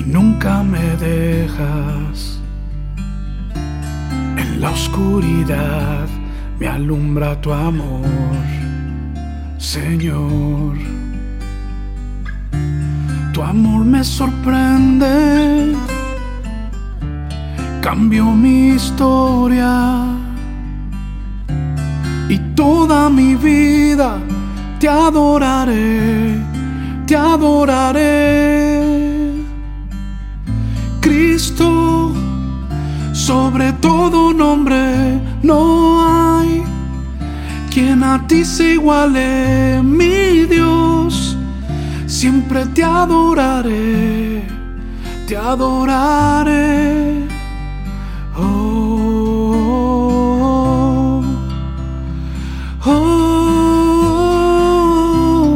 y nunca me dejas. En la oscuridad me alumbra tu amor, Señor. Tu amor me sorprende, cambió mi historia y toda mi vida te adoraré, te adoraré. Cristo, sobre todo nombre no hay quien a ti se iguale, mi Dios. Siempre te adoraré, te adoraré. Oh, oh, oh.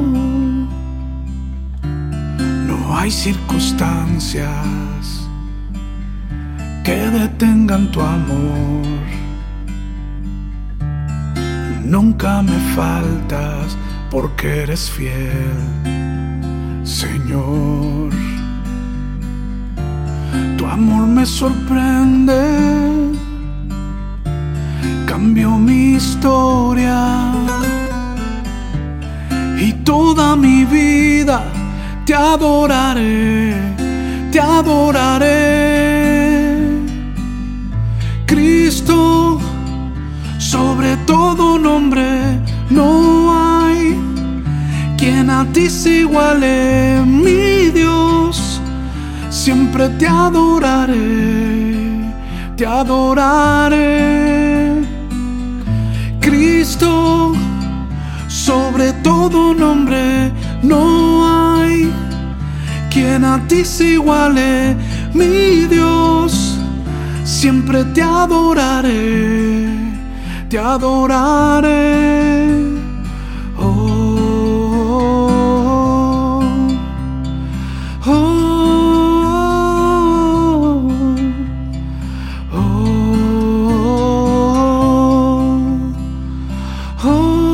No hay circunstancias que detengan tu amor. Nunca me faltas porque eres fiel, Señor. Tu amor me sorprende, cambió mi historia y toda mi vida te adoraré, te adoraré. Cristo, sobre todo nombre no hay quien a ti se iguale, mi Dios. Siempre te adoraré, te adoraré. Cristo, sobre todo nombre no hay quien a ti se iguale, mi Dios. Siempre te adoraré, te adoraré. Oh, oh, oh, oh,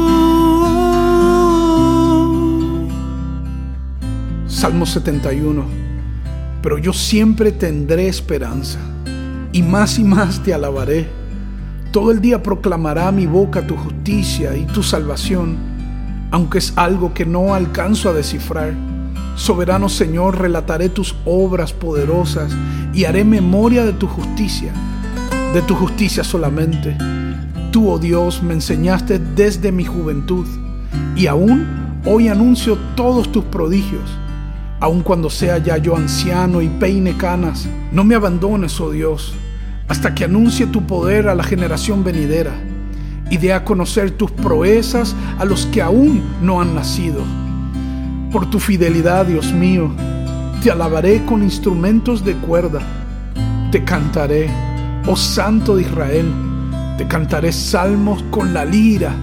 oh. Salmo 71. Pero yo siempre tendré esperanza, y más te alabaré. Todo el día proclamará mi boca tu justicia y tu salvación, aunque es algo que no alcanzo a descifrar. Soberano Señor, relataré tus obras poderosas y haré memoria de tu justicia solamente. Tú, oh Dios, me enseñaste desde mi juventud, y aún hoy anuncio todos tus prodigios. Aun cuando sea ya yo anciano y peine canas, no me abandones, oh Dios, hasta que anuncie tu poder a la generación venidera y dé a conocer tus proezas a los que aún no han nacido. Por tu fidelidad, Dios mío, te alabaré con instrumentos de cuerda. Te cantaré, oh Santo de Israel, te cantaré salmos con la lira.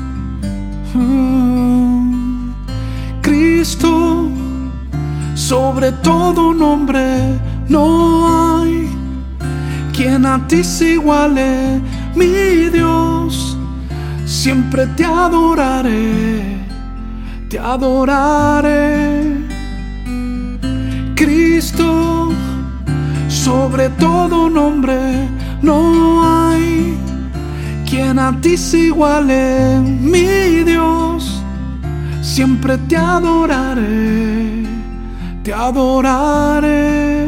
Cristo, sobre todo nombre no hay quien a ti se iguale, mi Dios. Siempre te adoraré, te adoraré. Cristo, sobre todo nombre no hay quien a ti se iguale, mi Dios. Siempre te adoraré, te adoraré.